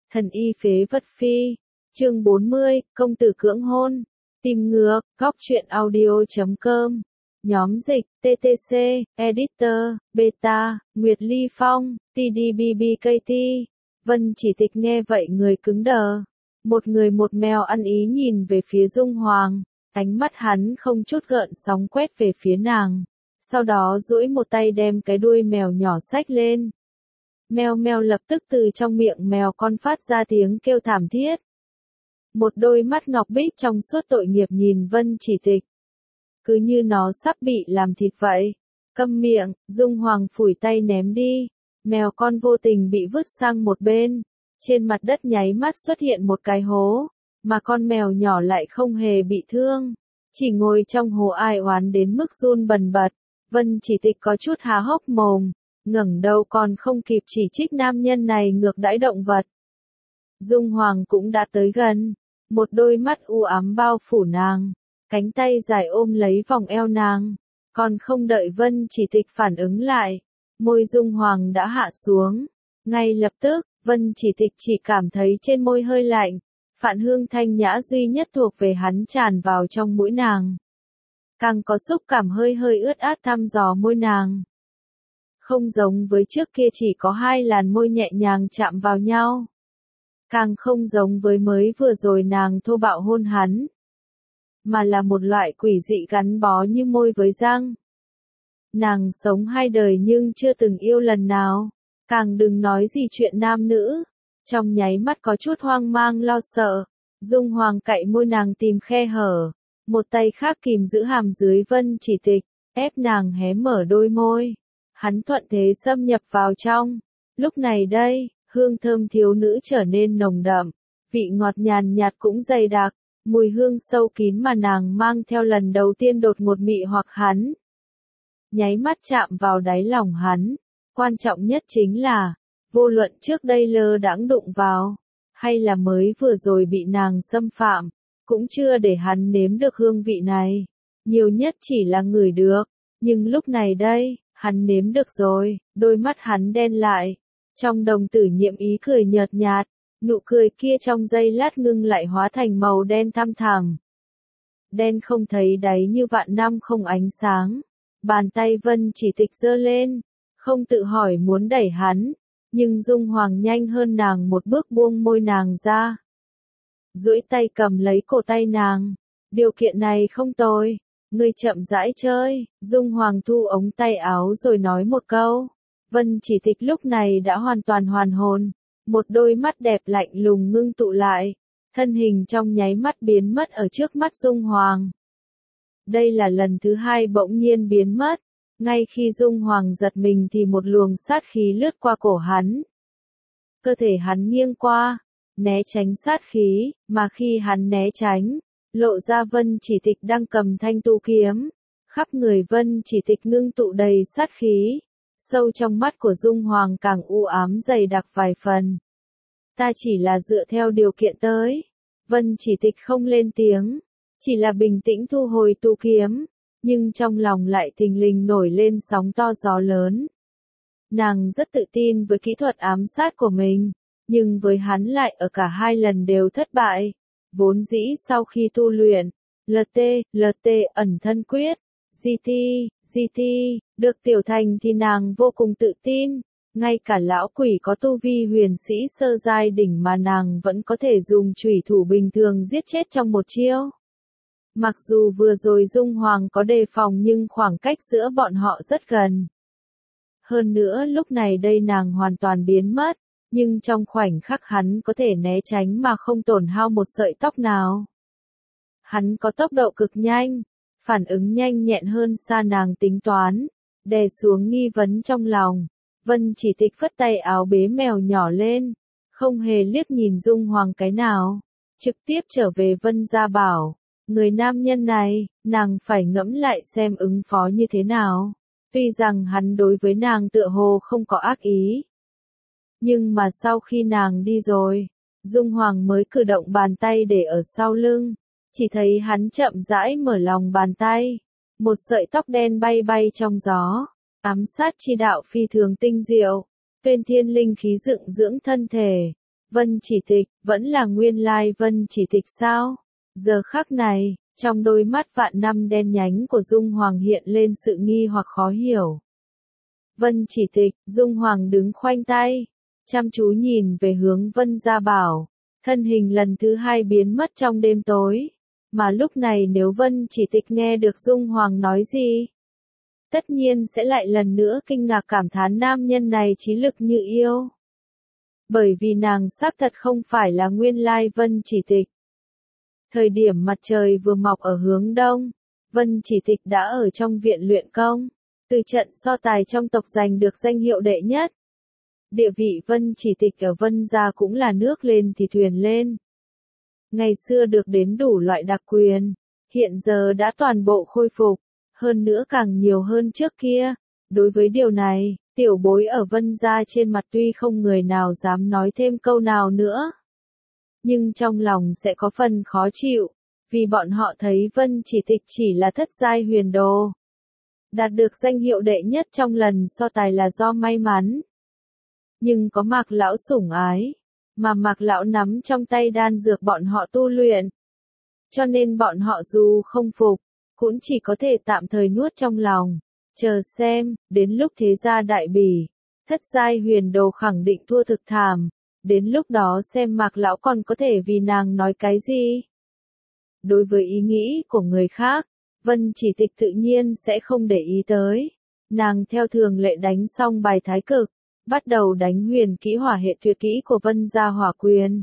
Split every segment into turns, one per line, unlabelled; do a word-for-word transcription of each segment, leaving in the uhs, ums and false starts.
Thần y phế vật phi. Chương bốn mươi, công tử cưỡng hôn. Tìm ngược, góc truyện audio chấm com. Nhóm dịch, tê tê xê, Editor, Beta, Nguyệt Ly Phong, tê đê bê bê ca tê. Vân Chỉ Tịch nghe vậy người cứng đờ. Một người một mèo ăn ý nhìn về phía Dung Hoàng. Ánh mắt hắn không chút gợn sóng quét về phía nàng. Sau đó duỗi một tay đem cái đuôi mèo nhỏ xách lên. Mèo mèo lập tức từ trong miệng mèo con phát ra tiếng kêu thảm thiết. Một đôi mắt ngọc bích trong suốt tội nghiệp nhìn Vân Chỉ Tịch. Cứ như nó sắp bị làm thịt vậy. Câm miệng, Dung Hoàng phủi tay ném đi. Mèo con vô tình bị vứt sang một bên. Trên mặt đất nháy mắt xuất hiện một cái hố. Mà con mèo nhỏ lại không hề bị thương. Chỉ ngồi trong hố ai oán đến mức run bần bật. Vân Chỉ Tịch có chút há hốc mồm. Ngẩng đầu còn không kịp chỉ trích nam nhân này ngược đãi động vật. Dung Hoàng cũng đã tới gần. Một đôi mắt u ám bao phủ nàng. Cánh tay dài ôm lấy vòng eo nàng. Còn không đợi Vân Chỉ Tịch phản ứng lại. Môi Dung Hoàng đã hạ xuống. Ngay lập tức, Vân Chỉ Tịch chỉ cảm thấy trên môi hơi lạnh. Phản hương thanh nhã duy nhất thuộc về hắn tràn vào trong mũi nàng. Càng có xúc cảm hơi hơi ướt át thăm dò môi nàng. Không giống với trước kia chỉ có hai làn môi nhẹ nhàng chạm vào nhau. Càng không giống với mới vừa rồi nàng thô bạo hôn hắn. Mà là một loại quỷ dị gắn bó như môi với răng. Nàng sống hai đời nhưng chưa từng yêu lần nào. Càng đừng nói gì chuyện nam nữ. Trong nháy mắt có chút hoang mang lo sợ. Dung Hoàng cạy môi nàng tìm khe hở. Một tay khác kìm giữ hàm dưới Vân Chỉ Tịch. Ép nàng hé mở đôi môi. Hắn thuận thế xâm nhập vào trong. Lúc này đây, hương thơm thiếu nữ trở nên nồng đậm. Vị ngọt nhàn nhạt cũng dày đặc. Mùi hương sâu kín mà nàng mang theo lần đầu tiên đột ngột mị hoặc hắn. Nháy mắt chạm vào đáy lòng hắn. Quan trọng nhất chính là, vô luận trước đây lơ đãng đụng vào, hay là mới vừa rồi bị nàng xâm phạm, cũng chưa để hắn nếm được hương vị này. Nhiều nhất chỉ là ngửi được, nhưng lúc này đây, hắn nếm được rồi, đôi mắt hắn đen lại. Trong đồng tử nhiệm ý cười nhợt nhạt, nụ cười kia trong giây lát ngưng lại hóa thành màu đen thăm thẳm. Đen không thấy đáy như vạn năm không ánh sáng. Bàn tay Vân Chỉ Tịch giơ lên, không tự hỏi muốn đẩy hắn, nhưng Dung Hoàng nhanh hơn nàng một bước buông môi nàng ra. Duỗi tay cầm lấy cổ tay nàng, điều kiện này không tồi, ngươi chậm rãi chơi. Dung Hoàng thu ống tay áo rồi nói một câu. Vân Chỉ Tịch lúc này đã hoàn toàn hoàn hồn, một đôi mắt đẹp lạnh lùng ngưng tụ lại, thân hình trong nháy mắt biến mất ở trước mắt Dung Hoàng. Đây là lần thứ hai bỗng nhiên biến mất. Ngay khi Dung Hoàng giật mình thì một luồng sát khí lướt qua cổ hắn. Cơ thể hắn nghiêng qua, né tránh sát khí, mà khi hắn né tránh, lộ ra Vân Chỉ Tịch đang cầm thanh tu kiếm. Khắp người Vân Chỉ Tịch ngưng tụ đầy sát khí, sâu trong mắt của Dung Hoàng càng u ám dày đặc vài phần. Ta chỉ là dựa theo điều kiện tới. Vân Chỉ Tịch không lên tiếng, chỉ là bình tĩnh thu hồi tu kiếm. Nhưng trong lòng lại thình lình nổi lên sóng to gió lớn. Nàng rất tự tin với kỹ thuật ám sát của mình, nhưng với hắn lại ở cả hai lần đều thất bại. Vốn dĩ sau khi tu luyện, lờ tê, lờ tê ẩn thân quyết, giê tê, giê tê, được tiểu thành thì nàng vô cùng tự tin. Ngay cả lão quỷ có tu vi huyền sĩ sơ giai đỉnh mà nàng vẫn có thể dùng chủy thủ bình thường giết chết trong một chiêu. Mặc dù vừa rồi Dung Hoàng có đề phòng nhưng khoảng cách giữa bọn họ rất gần. Hơn nữa lúc này đây nàng hoàn toàn biến mất, nhưng trong khoảnh khắc hắn có thể né tránh mà không tổn hao một sợi tóc nào. Hắn có tốc độ cực nhanh, phản ứng nhanh nhẹn hơn xa nàng tính toán, đè xuống nghi vấn trong lòng. Vân Chỉ Tịch phất tay áo bế mèo nhỏ lên, không hề liếc nhìn Dung Hoàng cái nào, trực tiếp trở về Vân gia bảo. Người nam nhân này, nàng phải ngẫm lại xem ứng phó như thế nào. Tuy rằng hắn đối với nàng tựa hồ không có ác ý. Nhưng mà sau khi nàng đi rồi, Dung Hoàng mới cử động bàn tay để ở sau lưng. Chỉ thấy hắn chậm rãi mở lòng bàn tay. Một sợi tóc đen bay bay trong gió. Ám sát chi đạo phi thường tinh diệu. Tuyên thiên linh khí dựng dưỡng thân thể. Vân Chỉ Tịch, vẫn là nguyên lai Vân Chỉ Tịch sao? Giờ khắc này, trong đôi mắt vạn năm đen nhánh của Dung Hoàng hiện lên sự nghi hoặc khó hiểu. Vân Chỉ Tịch, Dung Hoàng đứng khoanh tay, chăm chú nhìn về hướng Vân Gia Bảo, thân hình lần thứ hai biến mất trong đêm tối. Mà lúc này nếu Vân Chỉ Tịch nghe được Dung Hoàng nói gì, tất nhiên sẽ lại lần nữa kinh ngạc cảm thán nam nhân này trí lực như yêu. Bởi vì nàng xác thật không phải là nguyên lai Vân Chỉ Tịch. Thời điểm mặt trời vừa mọc ở hướng đông, Vân Chỉ Tịch đã ở trong viện luyện công, từ trận so tài trong tộc giành được danh hiệu đệ nhất. Địa vị Vân Chỉ Tịch ở Vân gia cũng là nước lên thì thuyền lên. Ngày xưa được đến đủ loại đặc quyền, hiện giờ đã toàn bộ khôi phục, hơn nữa càng nhiều hơn trước kia. Đối với điều này, tiểu bối ở Vân gia trên mặt tuy không người nào dám nói thêm câu nào nữa, nhưng trong lòng sẽ có phần khó chịu, vì bọn họ thấy Vân Chỉ Tịch chỉ là thất giai huyền đồ. Đạt được danh hiệu đệ nhất trong lần so tài là do may mắn. Nhưng có Mạc lão sủng ái, mà Mạc lão nắm trong tay đan dược bọn họ tu luyện. Cho nên bọn họ dù không phục, cũng chỉ có thể tạm thời nuốt trong lòng, chờ xem, đến lúc thế gia đại bỉ, thất giai huyền đồ khẳng định thua thực thảm, đến lúc đó xem Mạc lão còn có thể vì nàng nói cái gì. Đối với ý nghĩ của người khác, Vân Chỉ Tịch tự nhiên sẽ không để ý tới. Nàng theo thường lệ đánh xong bài thái cực, bắt đầu đánh huyền kỹ hỏa hệ tuyệt kỹ của Vân gia hỏa quyền.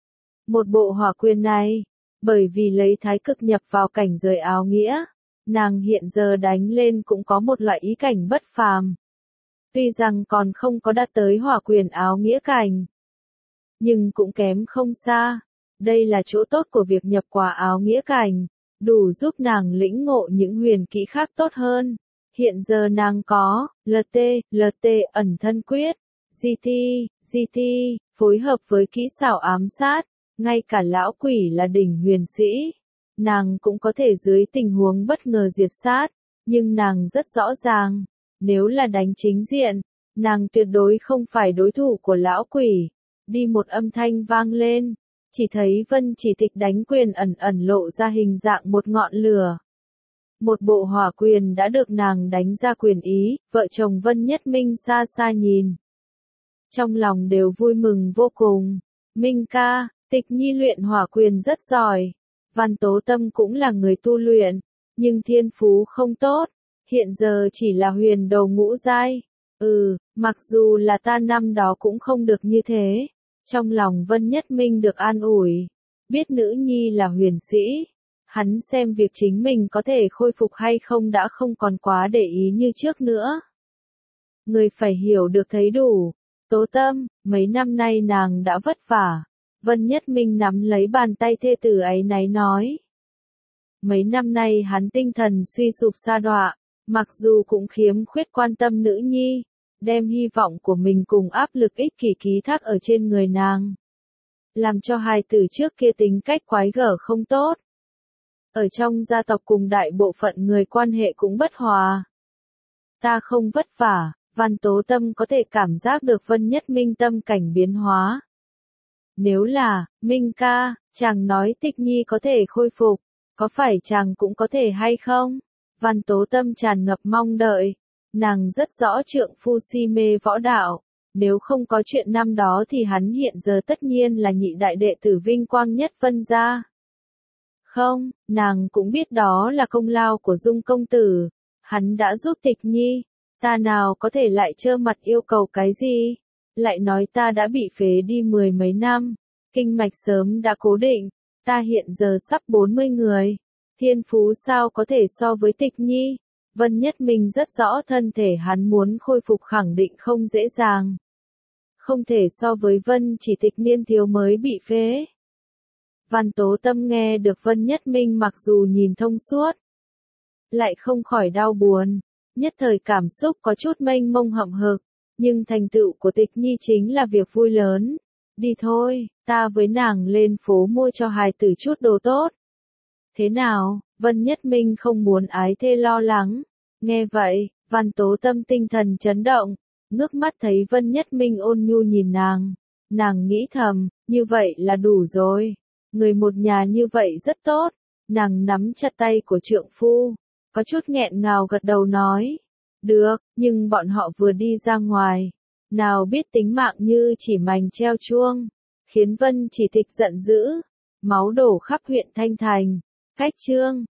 Một bộ hỏa quyền này, bởi vì lấy thái cực nhập vào cảnh giới áo nghĩa, nàng hiện giờ đánh lên cũng có một loại ý cảnh bất phàm. Tuy rằng còn không có đạt tới hỏa quyền áo nghĩa cảnh, nhưng cũng kém không xa. Đây là chỗ tốt của việc nhập quả áo nghĩa cảnh, đủ giúp nàng lĩnh ngộ những huyền kỹ khác tốt hơn. Hiện giờ nàng có, lờ tê, lờ tê ẩn thân quyết, giê tê, giê tê, phối hợp với kỹ xảo ám sát, ngay cả lão quỷ là đỉnh huyền sĩ. Nàng cũng có thể dưới tình huống bất ngờ diệt sát, nhưng nàng rất rõ ràng, nếu là đánh chính diện, nàng tuyệt đối không phải đối thủ của lão quỷ. Đi một âm thanh vang lên, chỉ thấy Vân Chỉ Tịch đánh quyền ẩn ẩn lộ ra hình dạng một ngọn lửa. Một bộ hỏa quyền đã được nàng đánh ra quyền ý, vợ chồng Vân Nhất Minh xa xa nhìn. Trong lòng đều vui mừng vô cùng. Minh ca, Tịch Nhi luyện hỏa quyền rất giỏi. Văn Tố Tâm cũng là người tu luyện, nhưng thiên phú không tốt, hiện giờ chỉ là huyền đồ ngũ giai. Ừ, mặc dù là ta năm đó cũng không được như thế. Trong lòng Vân Nhất Minh được an ủi, biết nữ nhi là huyền sĩ, hắn xem việc chính mình có thể khôi phục hay không đã không còn quá để ý như trước nữa. Người phải hiểu được thấy đủ, Tố Tâm, mấy năm nay nàng đã vất vả. Vân Nhất Minh nắm lấy bàn tay thê tử ấy náy nói. Mấy năm nay hắn tinh thần suy sụp sa đọa, mặc dù cũng khiếm khuyết quan tâm nữ nhi, đem hy vọng của mình cùng áp lực ích kỷ ký thác ở trên người nàng. Làm cho hài tử trước kia tính cách quái gở không tốt. Ở trong gia tộc cùng đại bộ phận người quan hệ cũng bất hòa. Ta không vất vả, Văn Tố Tâm có thể cảm giác được Vân Nhất Minh tâm cảnh biến hóa. Nếu là, Minh ca, chàng nói Tịch Nhi có thể khôi phục, có phải chàng cũng có thể hay không? Văn Tố Tâm tràn ngập mong đợi. Nàng rất rõ trượng phu si mê võ đạo, nếu không có chuyện năm đó thì hắn hiện giờ tất nhiên là nhị đại đệ tử vinh quang nhất Vân gia. Không, nàng cũng biết đó là công lao của Dung công tử, hắn đã giúp Tịch Nhi, ta nào có thể lại trơ mặt yêu cầu cái gì, lại nói ta đã bị phế đi mười mấy năm, kinh mạch sớm đã cố định, ta hiện giờ sắp bốn mươi người, thiên phú sao có thể so với Tịch Nhi. Vân Nhất Minh rất rõ thân thể hắn muốn khôi phục khẳng định không dễ dàng. Không thể so với Vân Chỉ Tịch niên thiếu mới bị phế. Văn Tố Tâm nghe được Vân Nhất Minh mặc dù nhìn thông suốt, lại không khỏi đau buồn, nhất thời cảm xúc có chút mênh mông hậm hực, nhưng thành tựu của Tịch Nhi chính là việc vui lớn. Đi thôi, ta với nàng lên phố mua cho hài tử chút đồ tốt. Thế nào, Vân Nhất Minh không muốn ái thê lo lắng. Nghe vậy, Văn Tố Tâm tinh thần chấn động, ngước mắt thấy Vân Nhất Minh ôn nhu nhìn nàng, Nàng nghĩ thầm, như vậy là đủ rồi. Người một nhà như vậy rất tốt. Nàng nắm chặt tay của trượng phu, có chút nghẹn ngào gật đầu nói. Được, nhưng bọn họ vừa đi ra ngoài. Nào biết tính mạng như chỉ mành treo chuông. Khiến Vân Chỉ Tịch giận dữ. Máu đổ khắp huyện Thanh Thành. Cách chương